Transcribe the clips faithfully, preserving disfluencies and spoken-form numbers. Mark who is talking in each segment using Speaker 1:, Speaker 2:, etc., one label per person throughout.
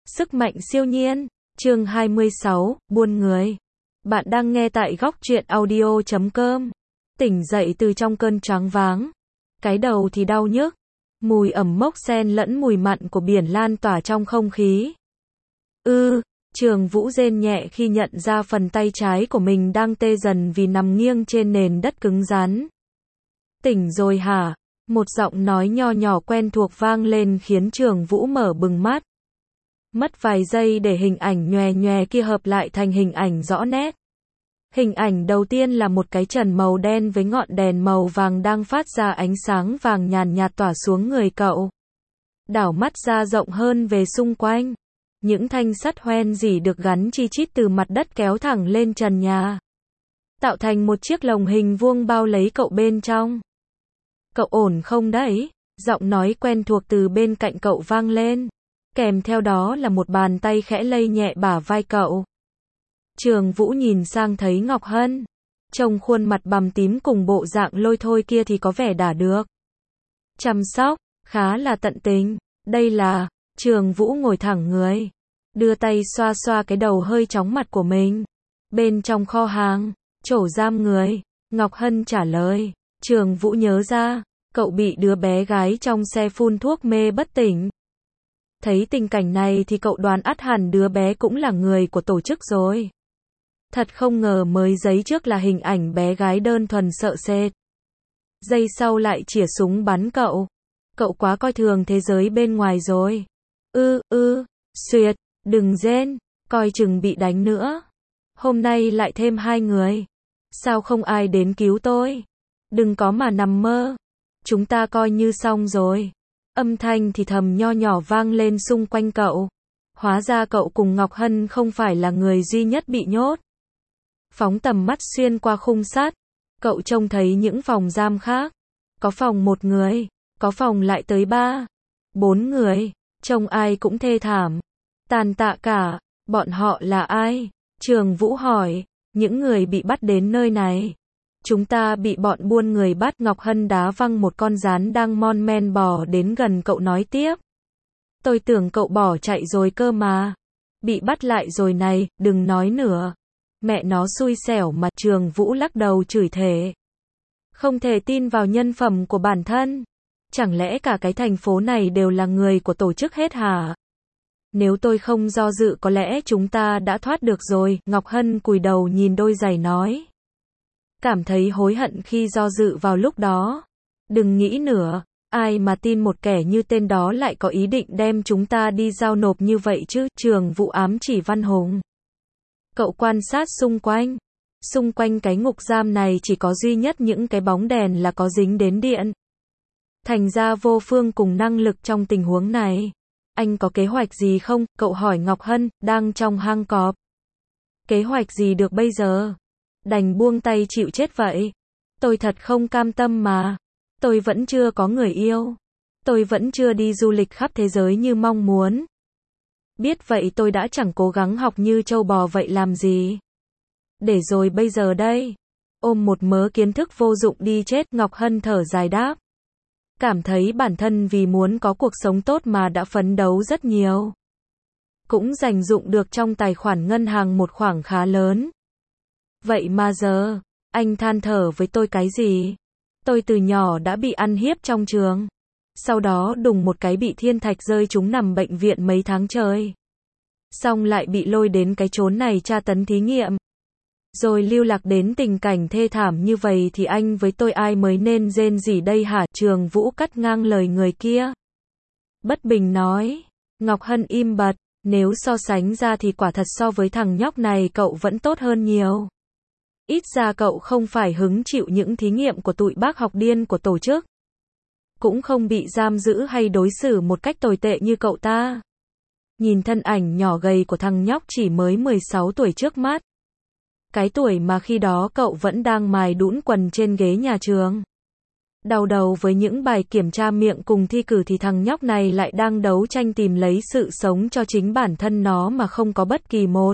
Speaker 1: Sức mạnh siêu nhiên, chương hai mươi sáu, buôn người. Bạn đang nghe tại góc truyện audio chấm com. Tỉnh dậy từ trong cơn choáng váng. Cái đầu thì đau nhức. Mùi ẩm mốc xen lẫn mùi mặn của biển lan tỏa trong không khí. Ư, Trường Vũ rên nhẹ khi nhận ra phần tay trái của mình đang tê dần vì nằm nghiêng trên nền đất cứng rắn. Tỉnh rồi hả? Một giọng nói nho nhỏ quen thuộc vang lên khiến Trường Vũ mở bừng mắt. Mất vài giây để hình ảnh nhòe nhòe kia hợp lại thành hình ảnh rõ nét. Hình ảnh đầu tiên là một cái trần màu đen với ngọn đèn màu vàng đang phát ra ánh sáng vàng nhàn nhạt tỏa xuống người cậu. Đảo mắt ra rộng hơn về xung quanh. Những thanh sắt hoen rỉ được gắn chi chít từ mặt đất kéo thẳng lên trần nhà, tạo thành một chiếc lồng hình vuông bao lấy cậu bên trong. Cậu ổn không đấy? Giọng nói quen thuộc từ bên cạnh cậu vang lên. Kèm theo đó là một bàn tay khẽ lay nhẹ bả vai cậu. Trường Vũ nhìn sang thấy Ngọc Hân. Trông khuôn mặt bằm tím cùng bộ dạng lôi thôi kia thì có vẻ đã được chăm sóc, khá là tận tình. Đây là... Trường Vũ ngồi thẳng người, đưa tay xoa xoa cái đầu hơi chóng mặt của mình. Bên trong kho hàng, chỗ giam người, Ngọc Hân trả lời. Trường Vũ nhớ ra, cậu bị đứa bé gái trong xe phun thuốc mê bất tỉnh. Thấy tình cảnh này thì cậu đoán ắt hẳn đứa bé cũng là người của tổ chức rồi. Thật không ngờ mới giấy trước là hình ảnh bé gái đơn thuần sợ sệt. Giây sau lại chĩa súng bắn cậu. Cậu quá coi thường thế giới bên ngoài rồi. Ư, ư, xuyệt, đừng rên, coi chừng bị đánh nữa. Hôm nay lại thêm hai người. Sao không ai đến cứu tôi? Đừng có mà nằm mơ. Chúng ta coi như xong rồi. Âm thanh thì thầm nho nhỏ vang lên xung quanh cậu. Hóa ra cậu cùng Ngọc Hân không phải là người duy nhất bị nhốt. Phóng tầm mắt xuyên qua khung sắt, cậu trông thấy những phòng giam khác. Có phòng một người, có phòng lại tới ba, bốn người. Trông ai cũng thê thảm, tàn tạ cả. Bọn họ là ai? Trường Vũ hỏi. Những người bị bắt đến nơi này. Chúng ta bị bọn buôn người bắt. Ngọc Hân đá văng một con gián đang mon men bò đến gần cậu nói tiếp. Tôi tưởng cậu bỏ chạy rồi cơ mà. Bị bắt lại rồi này, đừng nói nữa. Mẹ nó xui xẻo mà. Trường Vũ lắc đầu chửi thề. Không thể tin vào nhân phẩm của bản thân. Chẳng lẽ cả cái thành phố này đều là người của tổ chức hết hả? Nếu tôi không do dự có lẽ chúng ta đã thoát được rồi. Ngọc Hân cúi đầu nhìn đôi giày nói. Cảm thấy hối hận khi do dự vào lúc đó. Đừng nghĩ nữa, ai mà tin một kẻ như tên đó lại có ý định đem chúng ta đi giao nộp như vậy chứ? Trường Vũ ám chỉ Văn Hùng. Cậu quan sát xung quanh. Xung quanh cái ngục giam này chỉ có duy nhất những cái bóng đèn là có dính đến điện. Thành ra vô phương cùng năng lực trong tình huống này. Anh có kế hoạch gì không? Cậu hỏi Ngọc Hân, đang trong hang cọp. Kế hoạch gì được bây giờ? Đành buông tay chịu chết vậy. Tôi thật không cam tâm mà. Tôi vẫn chưa có người yêu. Tôi vẫn chưa đi du lịch khắp thế giới như mong muốn. Biết vậy tôi đã chẳng cố gắng học như trâu bò vậy làm gì. Để rồi bây giờ đây. Ôm một mớ kiến thức vô dụng đi chết. Ngọc Hân thở dài đáp. Cảm thấy bản thân vì muốn có cuộc sống tốt mà đã phấn đấu rất nhiều. Cũng dành dụng được trong tài khoản ngân hàng một khoản khá lớn. Vậy mà giờ, anh than thở với tôi cái gì? Tôi từ nhỏ đã bị ăn hiếp trong trường. Sau đó đùng một cái bị thiên thạch rơi trúng nằm bệnh viện mấy tháng trời. Xong lại bị lôi đến cái chốn này tra tấn thí nghiệm. Rồi lưu lạc đến tình cảnh thê thảm như vậy thì anh với tôi ai mới nên rên rỉ đây hả? Trường Vũ cắt ngang lời người kia. Bất bình nói. Ngọc Hân im bặt. Nếu so sánh ra thì quả thật so với thằng nhóc này cậu vẫn tốt hơn nhiều. Ít ra cậu không phải hứng chịu những thí nghiệm của tụi bác học điên của tổ chức. Cũng không bị giam giữ hay đối xử một cách tồi tệ như cậu ta. Nhìn thân ảnh nhỏ gầy của thằng nhóc chỉ mới mười sáu tuổi trước mắt. Cái tuổi mà khi đó cậu vẫn đang mài đũn quần trên ghế nhà trường. Đau đầu với những bài kiểm tra miệng cùng thi cử thì thằng nhóc này lại đang đấu tranh tìm lấy sự sống cho chính bản thân nó mà không có bất kỳ một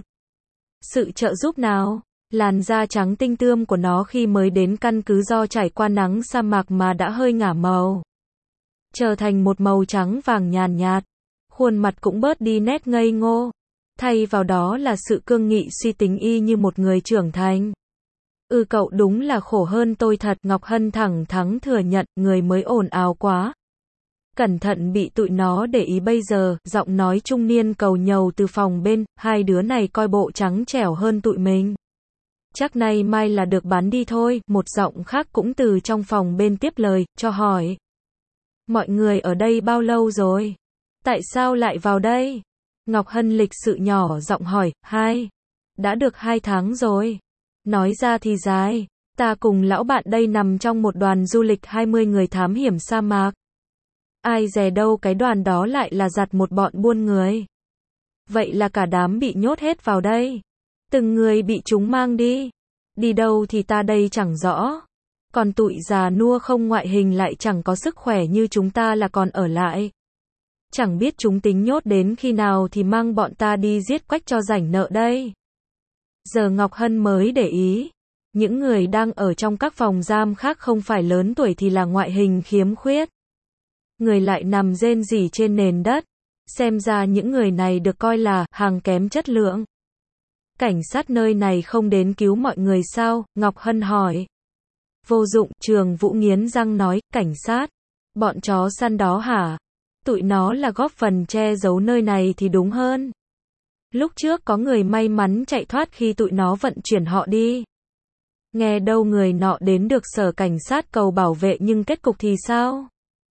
Speaker 1: sự trợ giúp nào. Làn da trắng tinh tươm của nó khi mới đến căn cứ do trải qua nắng sa mạc mà đã hơi ngả màu. Trở thành một màu trắng vàng nhàn nhạt. Khuôn mặt cũng bớt đi nét ngây ngô. Thay vào đó là sự cương nghị suy tính y như một người trưởng thành. Ừ cậu đúng là khổ hơn tôi thật, Ngọc Hân thẳng thắn thừa nhận, người mới ồn ào quá. Cẩn thận bị tụi nó để ý bây giờ, giọng nói trung niên cầu nhầu từ phòng bên, hai đứa này coi bộ trắng trẻo hơn tụi mình. Chắc nay mai là được bán đi thôi, một giọng khác cũng từ trong phòng bên tiếp lời, cho hỏi. Mọi người ở đây bao lâu rồi? Tại sao lại vào đây? Ngọc Hân lịch sự nhỏ giọng hỏi, hai. Đã được hai tháng rồi. Nói ra thì dài, ta cùng lão bạn đây nằm trong một đoàn du lịch hai mươi người thám hiểm sa mạc. Ai dè đâu cái đoàn đó lại là giặt một bọn buôn người. Vậy là cả đám bị nhốt hết vào đây. Từng người bị chúng mang đi. Đi đâu thì ta đây chẳng rõ. Còn tụi già nua không ngoại hình lại chẳng có sức khỏe như chúng ta là còn ở lại. Chẳng biết chúng tính nhốt đến khi nào thì mang bọn ta đi giết quách cho rảnh nợ đây. Giờ Ngọc Hân mới để ý. Những người đang ở trong các phòng giam khác không phải lớn tuổi thì là ngoại hình khiếm khuyết. Người lại nằm rên rỉ trên nền đất. Xem ra những người này được coi là hàng kém chất lượng. Cảnh sát nơi này không đến cứu mọi người sao? Ngọc Hân hỏi. Vô dụng, Trường Vũ nghiến răng nói, cảnh sát. Bọn chó săn đó hả? Tụi nó là góp phần che giấu nơi này thì đúng hơn. Lúc trước có người may mắn chạy thoát khi tụi nó vận chuyển họ đi. Nghe đâu người nọ đến được sở cảnh sát cầu bảo vệ nhưng kết cục thì sao?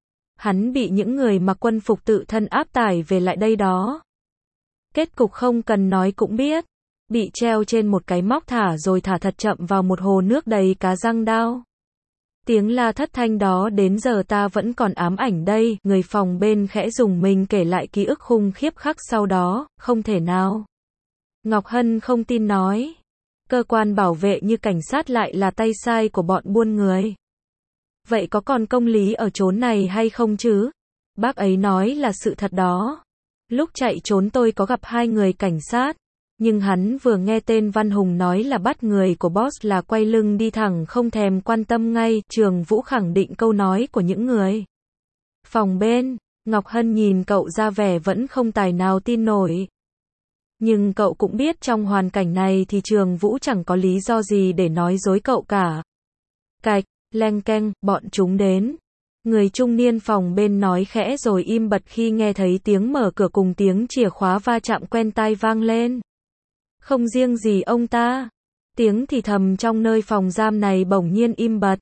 Speaker 1: Hắn bị những người mặc quân phục tự thân áp tải về lại đây đó. Kết cục không cần nói cũng biết. Bị treo trên một cái móc thả rồi thả thật chậm vào một hồ nước đầy cá răng đao. Tiếng la thất thanh đó đến giờ ta vẫn còn ám ảnh đây, người phòng bên khẽ dùng mình kể lại ký ức khủng khiếp khắc sau đó, không thể nào. Ngọc Hân không tin nói. Cơ quan bảo vệ như cảnh sát lại là tay sai của bọn buôn người. Vậy có còn công lý ở chốn này hay không chứ? Bác ấy nói là sự thật đó. Lúc chạy trốn tôi có gặp hai người cảnh sát. Nhưng hắn vừa nghe tên Văn Hùng nói là bắt người của boss là quay lưng đi thẳng không thèm quan tâm ngay. Trường Vũ khẳng định câu nói của những người. Phòng bên, Ngọc Hân nhìn cậu ra vẻ vẫn không tài nào tin nổi. Nhưng cậu cũng biết trong hoàn cảnh này thì Trường Vũ chẳng có lý do gì để nói dối cậu cả. Cạch, leng keng, bọn chúng đến. Người trung niên phòng bên nói khẽ rồi im bặt khi nghe thấy tiếng mở cửa cùng tiếng chìa khóa va chạm quen tai vang lên. Không riêng gì ông ta. Tiếng thì thầm trong nơi phòng giam này bỗng nhiên im bặt.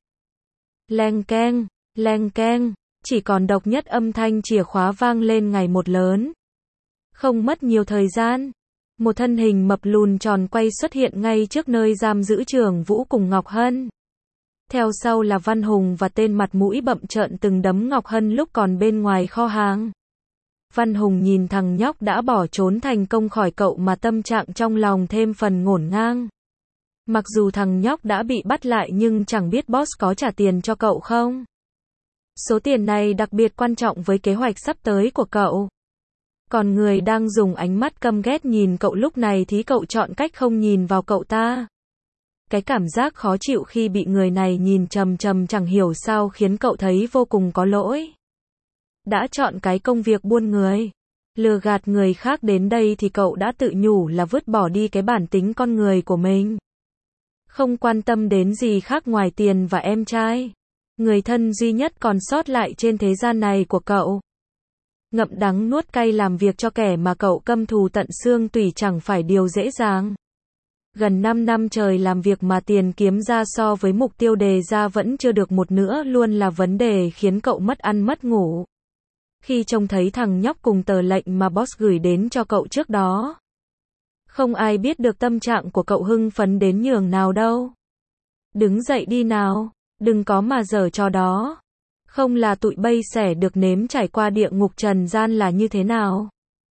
Speaker 1: Leng keng, leng keng, chỉ còn độc nhất âm thanh chìa khóa vang lên ngày một lớn. Không mất nhiều thời gian. Một thân hình mập lùn tròn quay xuất hiện ngay trước nơi giam giữ Trường Vũ cùng Ngọc Hân. Theo sau là Văn Hùng và tên mặt mũi bậm trợn từng đấm Ngọc Hân lúc còn bên ngoài kho hàng. Văn Hùng nhìn thằng nhóc đã bỏ trốn thành công khỏi cậu mà tâm trạng trong lòng thêm phần ngổn ngang. Mặc dù thằng nhóc đã bị bắt lại nhưng chẳng biết boss có trả tiền cho cậu không. Số tiền này đặc biệt quan trọng với kế hoạch sắp tới của cậu. Còn người đang dùng ánh mắt căm ghét nhìn cậu lúc này thì cậu chọn cách không nhìn vào cậu ta. Cái cảm giác khó chịu khi bị người này nhìn chằm chằm chẳng hiểu sao khiến cậu thấy vô cùng có lỗi. Đã chọn cái công việc buôn người, lừa gạt người khác đến đây thì cậu đã tự nhủ là vứt bỏ đi cái bản tính con người của mình. Không quan tâm đến gì khác ngoài tiền và em trai. Người thân duy nhất còn sót lại trên thế gian này của cậu. Ngậm đắng nuốt cay làm việc cho kẻ mà cậu căm thù tận xương tủy chẳng phải điều dễ dàng. Gần năm năm trời làm việc mà tiền kiếm ra so với mục tiêu đề ra vẫn chưa được một nửa luôn là vấn đề khiến cậu mất ăn mất ngủ. Khi trông thấy thằng nhóc cùng tờ lệnh mà boss gửi đến cho cậu trước đó. Không ai biết được tâm trạng của cậu hưng phấn đến nhường nào đâu. Đứng dậy đi nào, đừng có mà giở trò đó. Không là tụi bây sẽ được nếm trải qua địa ngục trần gian là như thế nào.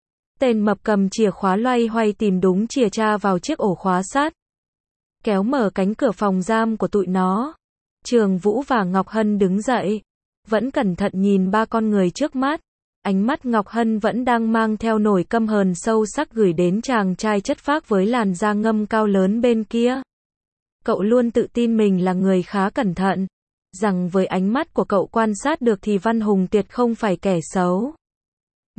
Speaker 1: Tên mập cầm chìa khóa loay hoay tìm đúng chìa tra vào chiếc ổ khóa sắt. Kéo mở cánh cửa phòng giam của tụi nó. Trường Vũ và Ngọc Hân đứng dậy. Vẫn cẩn thận nhìn ba con người trước mắt. Ánh mắt Ngọc Hân vẫn đang mang theo nỗi căm hờn sâu sắc gửi đến chàng trai chất phác với làn da ngâm cao lớn bên kia. Cậu luôn tự tin mình là người khá cẩn thận. Rằng với ánh mắt của cậu quan sát được thì Văn Hùng tuyệt không phải kẻ xấu.